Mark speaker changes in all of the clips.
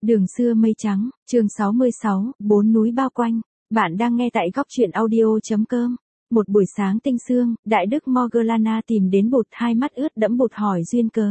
Speaker 1: Đường xưa mây trắng, chương 66, bốn núi bao quanh. Bạn đang nghe tại góc truyện audio.com. Một buổi sáng tinh sương, Đại Đức Moggallana tìm đến Bụt, hai mắt ướt đẫm. Bụt hỏi duyên cớ.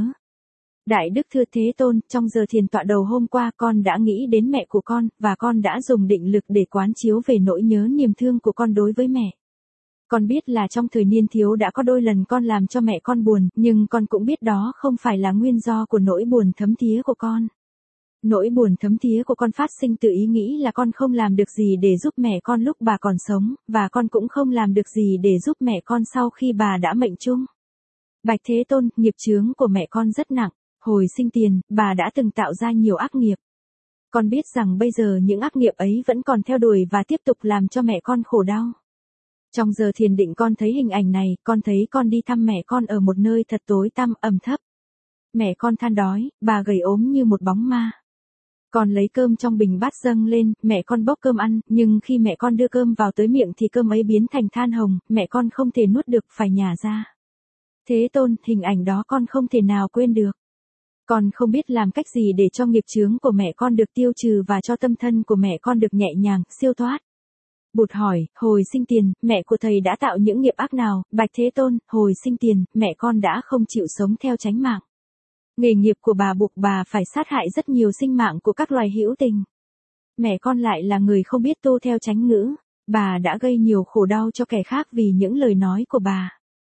Speaker 1: Đại Đức thưa Thế Tôn, trong giờ thiền tọa đầu hôm qua con đã nghĩ đến mẹ của con, và con đã dùng định lực để quán chiếu về nỗi nhớ niềm thương của con đối với mẹ. Con biết là trong thời niên thiếu đã có đôi lần con làm cho mẹ con buồn, nhưng con cũng biết đó không phải là nguyên do của nỗi buồn thấm thía của con. Nỗi buồn thấm thía của con phát sinh từ ý nghĩ là con không làm được gì để giúp mẹ con lúc bà còn sống, và con cũng không làm được gì để giúp mẹ con sau khi bà đã mệnh chung. Bạch Thế Tôn, nghiệp chướng của mẹ con rất nặng. Hồi sinh tiền, bà đã từng tạo ra nhiều ác nghiệp. Con biết rằng bây giờ những ác nghiệp ấy vẫn còn theo đuổi và tiếp tục làm cho mẹ con khổ đau. Trong giờ thiền định con thấy hình ảnh này, con thấy con đi thăm mẹ con ở một nơi thật tối tăm, ẩm thấp. Mẹ con than đói, bà gầy ốm như một bóng ma. Con lấy cơm trong bình bát dâng lên, mẹ con bốc cơm ăn, nhưng khi mẹ con đưa cơm vào tới miệng thì cơm ấy biến thành than hồng, mẹ con không thể nuốt được, phải nhả ra. Thế Tôn, hình ảnh đó con không thể nào quên được. Con không biết làm cách gì để cho nghiệp chướng của mẹ con được tiêu trừ và cho tâm thân của mẹ con được nhẹ nhàng, siêu thoát. Bụt hỏi, hồi sinh tiền, mẹ của thầy đã tạo những nghiệp ác nào? Bạch Thế Tôn, hồi sinh tiền, mẹ con đã không chịu sống theo chánh mạng. Nghề nghiệp của bà buộc bà phải sát hại rất nhiều sinh mạng của các loài hữu tình. Mẹ con lại là người không biết tu theo chánh ngữ. Bà đã gây nhiều khổ đau cho kẻ khác vì những lời nói của bà.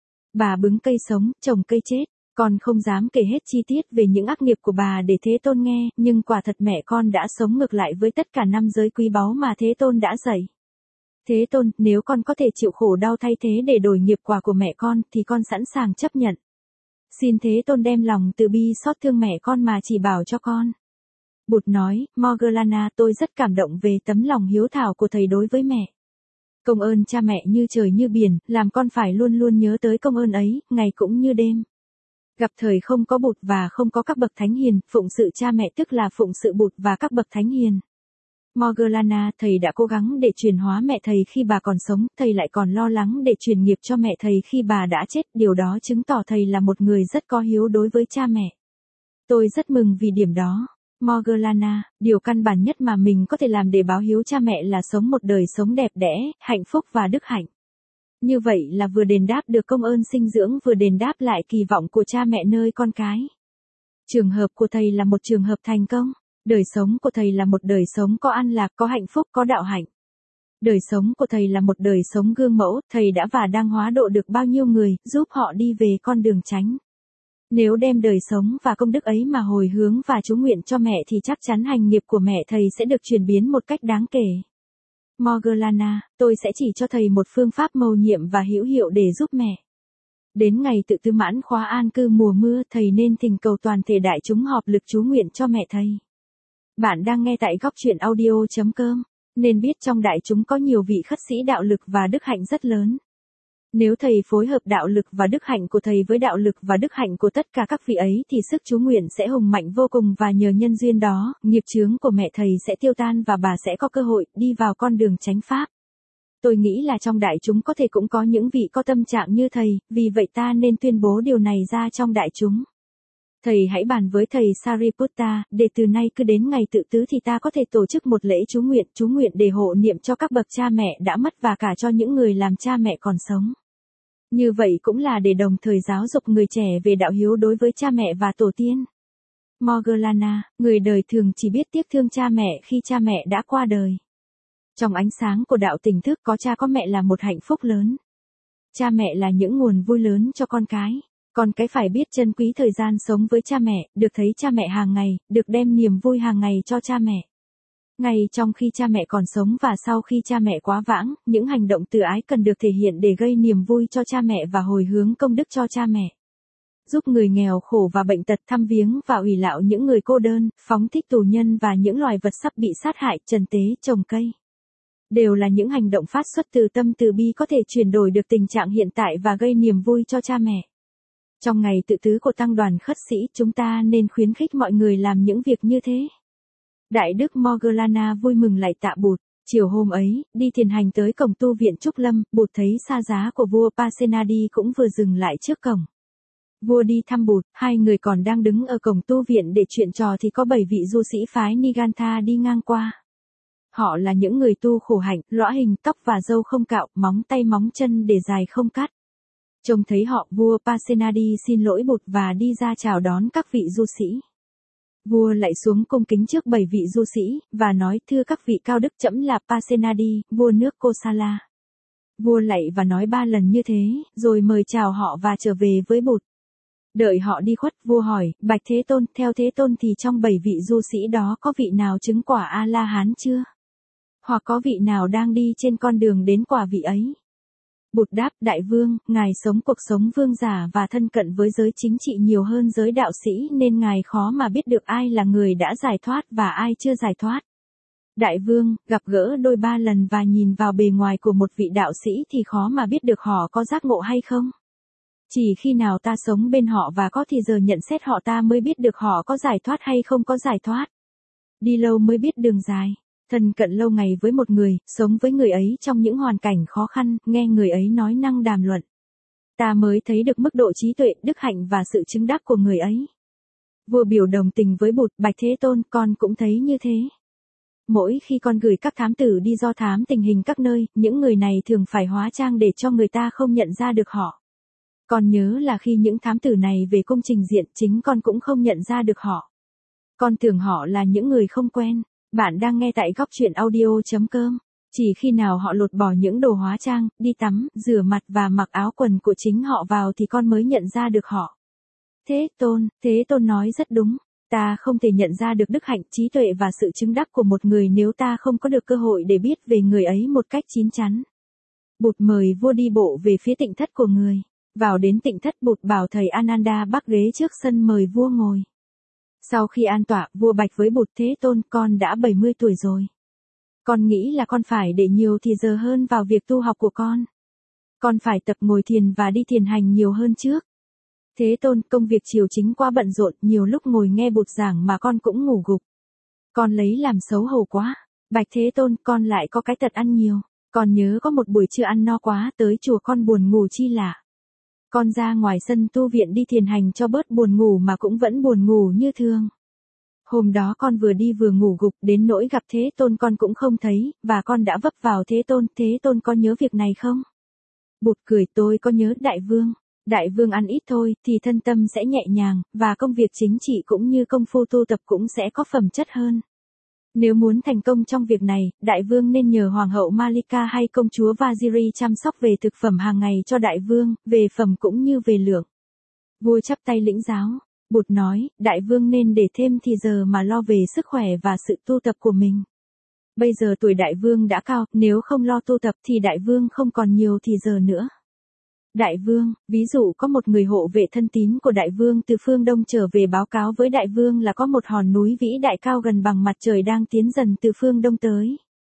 Speaker 1: Bà bứng cây sống, trồng cây chết. Con không dám kể hết chi tiết về những ác nghiệp của bà để Thế Tôn nghe, nhưng quả thật mẹ con đã sống ngược lại với tất cả năm giới quý báu mà Thế Tôn đã dạy. Thế Tôn, nếu con có thể chịu khổ đau thay thế để đổi nghiệp quả của mẹ con, thì con sẵn sàng chấp nhận. Xin Thế Tôn đem lòng từ bi xót thương mẹ con mà chỉ bảo cho con. Bụt nói, Moggallana, tôi rất cảm động về tấm lòng hiếu thảo của thầy đối với mẹ. Công ơn cha mẹ như trời như biển, làm con phải luôn luôn nhớ tới công ơn ấy, ngày cũng như đêm. Gặp thời không có Bụt và không có các bậc thánh hiền, phụng sự cha mẹ tức là phụng sự Bụt và các bậc thánh hiền. Moggallana, thầy đã cố gắng để chuyển hóa mẹ thầy khi bà còn sống, thầy lại còn lo lắng để truyền nghiệp cho mẹ thầy khi bà đã chết, điều đó chứng tỏ thầy là một người rất có hiếu đối với cha mẹ. Tôi rất mừng vì điểm đó. Moggallana, điều căn bản nhất mà mình có thể làm để báo hiếu cha mẹ là sống một đời sống đẹp đẽ, hạnh phúc và đức hạnh. Như vậy là vừa đền đáp được công ơn sinh dưỡng, vừa đền đáp lại kỳ vọng của cha mẹ nơi con cái. Trường hợp của thầy là một trường hợp thành công. Đời sống của thầy là một đời sống có an lạc, có hạnh phúc, có đạo hạnh. Đời sống của thầy là một đời sống gương mẫu, thầy đã và đang hóa độ được bao nhiêu người, giúp họ đi về con đường chánh. Nếu đem đời sống và công đức ấy mà hồi hướng và chú nguyện cho mẹ thì chắc chắn hành nghiệp của mẹ thầy sẽ được chuyển biến một cách đáng kể. Moggallana, tôi sẽ chỉ cho thầy một phương pháp mầu nhiệm và hữu hiệu để giúp mẹ. Đến ngày tự tư mãn khóa an cư mùa mưa, thầy nên thỉnh cầu toàn thể đại chúng họp lực chú nguyện cho mẹ thầy. Bạn đang nghe tại góc truyện audio.com, nên biết trong đại chúng có nhiều vị khất sĩ đạo lực và đức hạnh rất lớn. Nếu thầy phối hợp đạo lực và đức hạnh của thầy với đạo lực và đức hạnh của tất cả các vị ấy thì sức chú nguyện sẽ hùng mạnh vô cùng, và nhờ nhân duyên đó, nghiệp chướng của mẹ thầy sẽ tiêu tan và bà sẽ có cơ hội đi vào con đường chánh pháp. Tôi nghĩ là trong đại chúng có thể cũng có những vị có tâm trạng như thầy, vì vậy ta nên tuyên bố điều này ra trong đại chúng. Thầy hãy bàn với thầy Sariputta, để từ nay cứ đến ngày tự tứ thì ta có thể tổ chức một lễ chú nguyện để hộ niệm cho các bậc cha mẹ đã mất và cả cho những người làm cha mẹ còn sống. Như vậy cũng là để đồng thời giáo dục người trẻ về đạo hiếu đối với cha mẹ và tổ tiên. Moggallana, người đời thường chỉ biết tiếc thương cha mẹ khi cha mẹ đã qua đời. Trong ánh sáng của đạo tỉnh thức, có cha có mẹ là một hạnh phúc lớn. Cha mẹ là những nguồn vui lớn cho con cái. Con cái phải biết trân quý thời gian sống với cha mẹ, được thấy cha mẹ hàng ngày, được đem niềm vui hàng ngày cho cha mẹ. Ngay trong khi cha mẹ còn sống và sau khi cha mẹ quá vãng, những hành động từ ái cần được thể hiện để gây niềm vui cho cha mẹ và hồi hướng công đức cho cha mẹ. Giúp người nghèo khổ và bệnh tật, thăm viếng và ủy lạo những người cô đơn, phóng thích tù nhân và những loài vật sắp bị sát hại, trần tế, trồng cây. Đều là những hành động phát xuất từ tâm từ bi có thể chuyển đổi được tình trạng hiện tại và gây niềm vui cho cha mẹ. Trong ngày tự tứ của tăng đoàn khất sĩ, chúng ta nên khuyến khích mọi người làm những việc như thế. Đại Đức Moggallana vui mừng lạy tạ Bụt. Chiều hôm ấy, đi thiền hành tới cổng tu viện Trúc Lâm, Bụt thấy sa giá của vua Pasenadi cũng vừa dừng lại trước cổng. Vua đi thăm Bụt, hai người còn đang đứng ở cổng tu viện để chuyện trò thì có 7 vị du sĩ phái Nigantha đi ngang qua. Họ là những người tu khổ hạnh, lõa hình, tóc và râu không cạo, móng tay móng chân để dài không cắt. Trông thấy họ, vua Pasenadi xin lỗi Bụt và đi ra chào đón các vị du sĩ. Vua lạy xuống cung kính trước 7 vị du sĩ, và nói: thưa các vị cao đức, trẫm là Pasenadi, vua nước Kosala. Vua lạy và nói 3 lần như thế, rồi mời chào họ và trở về với Bụt. Đợi họ đi khuất, vua hỏi: bạch Thế Tôn, theo Thế Tôn thì trong 7 vị du sĩ đó có vị nào chứng quả A-la-hán chưa? Hoặc có vị nào đang đi trên con đường đến quả vị ấy? Bụt đáp: đại vương, ngài sống cuộc sống vương giả và thân cận với giới chính trị nhiều hơn giới đạo sĩ nên ngài khó mà biết được ai là người đã giải thoát và ai chưa giải thoát. Đại vương, gặp gỡ đôi 3 lần và nhìn vào bề ngoài của một vị đạo sĩ thì khó mà biết được họ có giác ngộ hay không. Chỉ khi nào ta sống bên họ và có thì giờ nhận xét họ ta mới biết được họ có giải thoát hay không có giải thoát. Đi lâu mới biết đường dài. Thân cận lâu ngày với một người, sống với người ấy trong những hoàn cảnh khó khăn, nghe người ấy nói năng đàm luận. Ta mới thấy được mức độ trí tuệ, đức hạnh và sự chứng đắc của người ấy. Vua biểu đồng tình với Bụt: bạch Thế Tôn, con cũng thấy như thế. Mỗi khi con gửi các thám tử đi do thám tình hình các nơi, những người này thường phải hóa trang để cho người ta không nhận ra được họ. Con nhớ là khi những thám tử này về cung trình diện, chính con cũng không nhận ra được họ. Con tưởng họ là những người không quen. Bạn đang nghe tại góc truyện audio.com. Chỉ khi nào họ lột bỏ những đồ hóa trang, đi tắm, rửa mặt và mặc áo quần của chính họ vào thì con mới nhận ra được họ. Thế Tôn nói rất đúng. Ta không thể nhận ra được đức hạnh, trí tuệ và sự chứng đắc của một người nếu ta không có được cơ hội để biết về người ấy một cách chín chắn. Bụt mời vua đi bộ về phía tịnh thất của người. Vào đến tịnh thất, Bụt bảo thầy Ananda bắc ghế trước sân mời vua ngồi. Sau khi an tọa, vua bạch với Bụt: Thế Tôn, con đã 70 tuổi rồi. Con nghĩ là con phải để nhiều thì giờ hơn vào việc tu học của con. Con phải tập ngồi thiền và đi thiền hành nhiều hơn trước. Thế Tôn, công việc triều chính quá bận rộn, nhiều lúc ngồi nghe Bụt giảng mà con cũng ngủ gục. Con lấy làm xấu hổ quá. Bạch Thế Tôn, con lại có cái tật ăn nhiều. Con nhớ có một buổi trưa ăn no quá, tới chùa con buồn ngủ chi lạ. Con ra ngoài sân tu viện đi thiền hành cho bớt buồn ngủ mà cũng vẫn buồn ngủ như thường. Hôm đó con vừa đi vừa ngủ gục, đến nỗi gặp Thế Tôn con cũng không thấy, và con đã vấp vào Thế Tôn. Thế Tôn có nhớ việc này không? Bụt cười: tôi có nhớ đại vương. Đại vương ăn ít thôi, thì thân tâm sẽ nhẹ nhàng, và công việc chính trị cũng như công phu tu tập cũng sẽ có phẩm chất hơn. Nếu muốn thành công trong việc này, đại vương nên nhờ hoàng hậu Malika hay công chúa Vajiri chăm sóc về thực phẩm hàng ngày cho đại vương, về phẩm cũng như về lượng. Vua chắp tay lĩnh giáo. Bụt nói: đại vương nên để thêm thì giờ mà lo về sức khỏe và sự tu tập của mình. Bây giờ tuổi đại vương đã cao, nếu không lo tu tập thì đại vương không còn nhiều thì giờ nữa. Đại vương, ví dụ có một người hộ vệ thân tín của đại vương từ phương Đông trở về báo cáo với đại vương là có một hòn núi vĩ đại cao gần bằng mặt trời đang tiến dần từ phương Đông tới.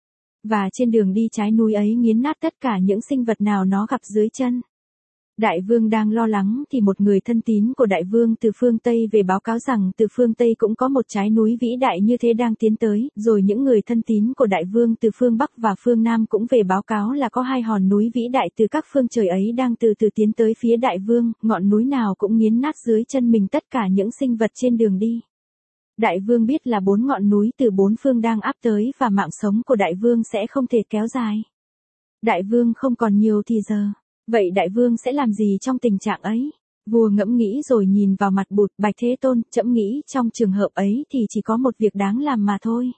Speaker 1: Và trên đường đi trái núi ấy nghiến nát tất cả những sinh vật nào nó gặp dưới chân. Đại vương đang lo lắng thì một người thân tín của đại vương từ phương Tây về báo cáo rằng từ phương Tây cũng có một trái núi vĩ đại như thế đang tiến tới, rồi những người thân tín của đại vương từ phương Bắc và phương Nam cũng về báo cáo là có 2 hòn núi vĩ đại từ các phương trời ấy đang từ từ tiến tới phía đại vương, ngọn núi nào cũng nghiến nát dưới chân mình tất cả những sinh vật trên đường đi. Đại vương biết là 4 ngọn núi từ 4 phương đang áp tới và mạng sống của đại vương sẽ không thể kéo dài. Đại vương không còn nhiều thì giờ. Vậy đại vương sẽ làm gì trong tình trạng ấy? Vua ngẫm nghĩ rồi nhìn vào mặt Bụt: bạch Thế Tôn, trẫm nghĩ trong trường hợp ấy thì chỉ có một việc đáng làm mà thôi.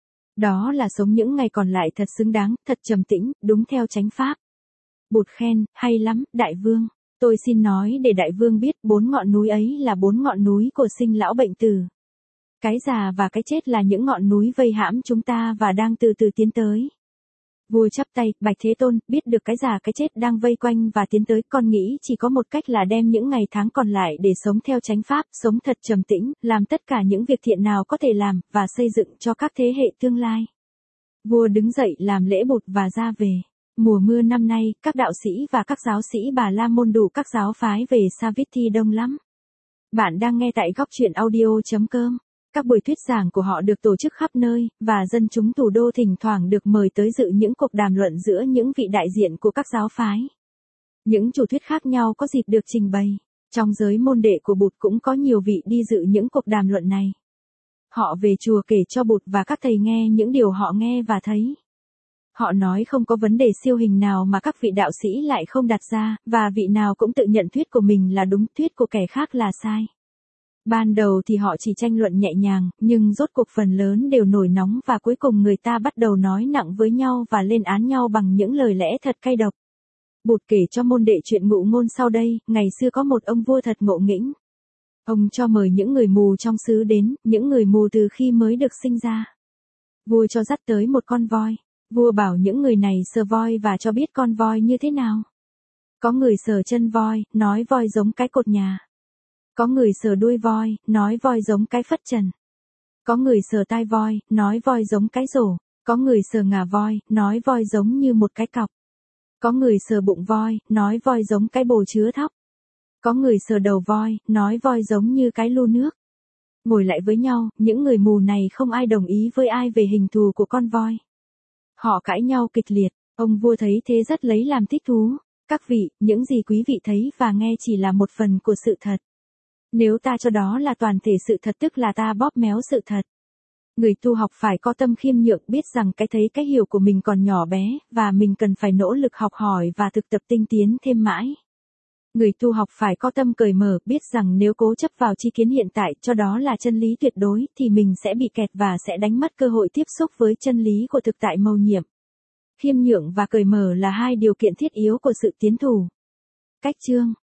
Speaker 1: Đó là sống những ngày còn lại thật xứng đáng, thật trầm tĩnh, đúng theo chánh pháp. Bụt khen: hay lắm, đại vương. Tôi xin nói để đại vương biết 4 ngọn núi ấy là 4 ngọn núi của sinh lão bệnh tử. Cái già và cái chết là những ngọn núi vây hãm chúng ta và đang từ từ tiến tới. Vua chắp tay: bạch Thế Tôn, biết được cái già cái chết đang vây quanh và tiến tới, con nghĩ chỉ có một cách là đem những ngày tháng còn lại để sống theo chánh pháp, sống thật trầm tĩnh, làm tất cả những việc thiện nào có thể làm, và xây dựng cho các thế hệ tương lai. Vua đứng dậy làm lễ Bụt và ra về. Mùa mưa năm nay, các đạo sĩ và các giáo sĩ Bà La Môn đủ các giáo phái về Savithi đông lắm. Bạn đang nghe tại góc truyện audio.com. Các buổi thuyết giảng của họ được tổ chức khắp nơi, và dân chúng thủ đô thỉnh thoảng được mời tới dự những cuộc đàm luận giữa những vị đại diện của các giáo phái. Những chủ thuyết khác nhau có dịp được trình bày. Trong giới môn đệ của Bụt cũng có nhiều vị đi dự những cuộc đàm luận này. Họ về chùa kể cho Bụt và các thầy nghe những điều họ nghe và thấy. Họ nói không có vấn đề siêu hình nào mà các vị đạo sĩ lại không đặt ra, và vị nào cũng tự nhận thuyết của mình là đúng, thuyết của kẻ khác là sai. Ban đầu thì họ chỉ tranh luận nhẹ nhàng, nhưng rốt cuộc phần lớn đều nổi nóng và cuối cùng người ta bắt đầu nói nặng với nhau và lên án nhau bằng những lời lẽ thật cay độc. Bụt kể cho môn đệ chuyện ngụ ngôn sau đây. Ngày xưa có một ông vua thật ngộ nghĩnh. Ông cho mời những người mù trong xứ đến, những người mù từ khi mới được sinh ra. Vua cho dắt tới một con voi. Vua bảo những người này sờ voi và cho biết con voi như thế nào. Có người sờ chân voi, nói voi giống cái cột nhà. Có người sờ đuôi voi, nói voi giống cái phất trần. Có người sờ tai voi, nói voi giống cái rổ. Có người sờ ngà voi, nói voi giống như một cái cọc. Có người sờ bụng voi, nói voi giống cái bồ chứa thóc. Có người sờ đầu voi, nói voi giống như cái lu nước. Ngồi lại với nhau, những người mù này không ai đồng ý với ai về hình thù của con voi. Họ cãi nhau kịch liệt, ông vua thấy thế rất lấy làm thích thú. Các vị, những gì quý vị thấy và nghe chỉ là một phần của sự thật. Nếu ta cho đó là toàn thể sự thật tức là ta bóp méo sự thật. Người tu học phải có tâm khiêm nhượng, biết rằng cái thấy cái hiểu của mình còn nhỏ bé, và mình cần phải nỗ lực học hỏi và thực tập tinh tiến thêm mãi. Người tu học phải có tâm cởi mở, biết rằng nếu cố chấp vào tri kiến hiện tại cho đó là chân lý tuyệt đối, thì mình sẽ bị kẹt và sẽ đánh mất cơ hội tiếp xúc với chân lý của thực tại mầu nhiệm. Khiêm nhượng và cởi mở là hai điều kiện thiết yếu của sự tiến thủ. Cách chương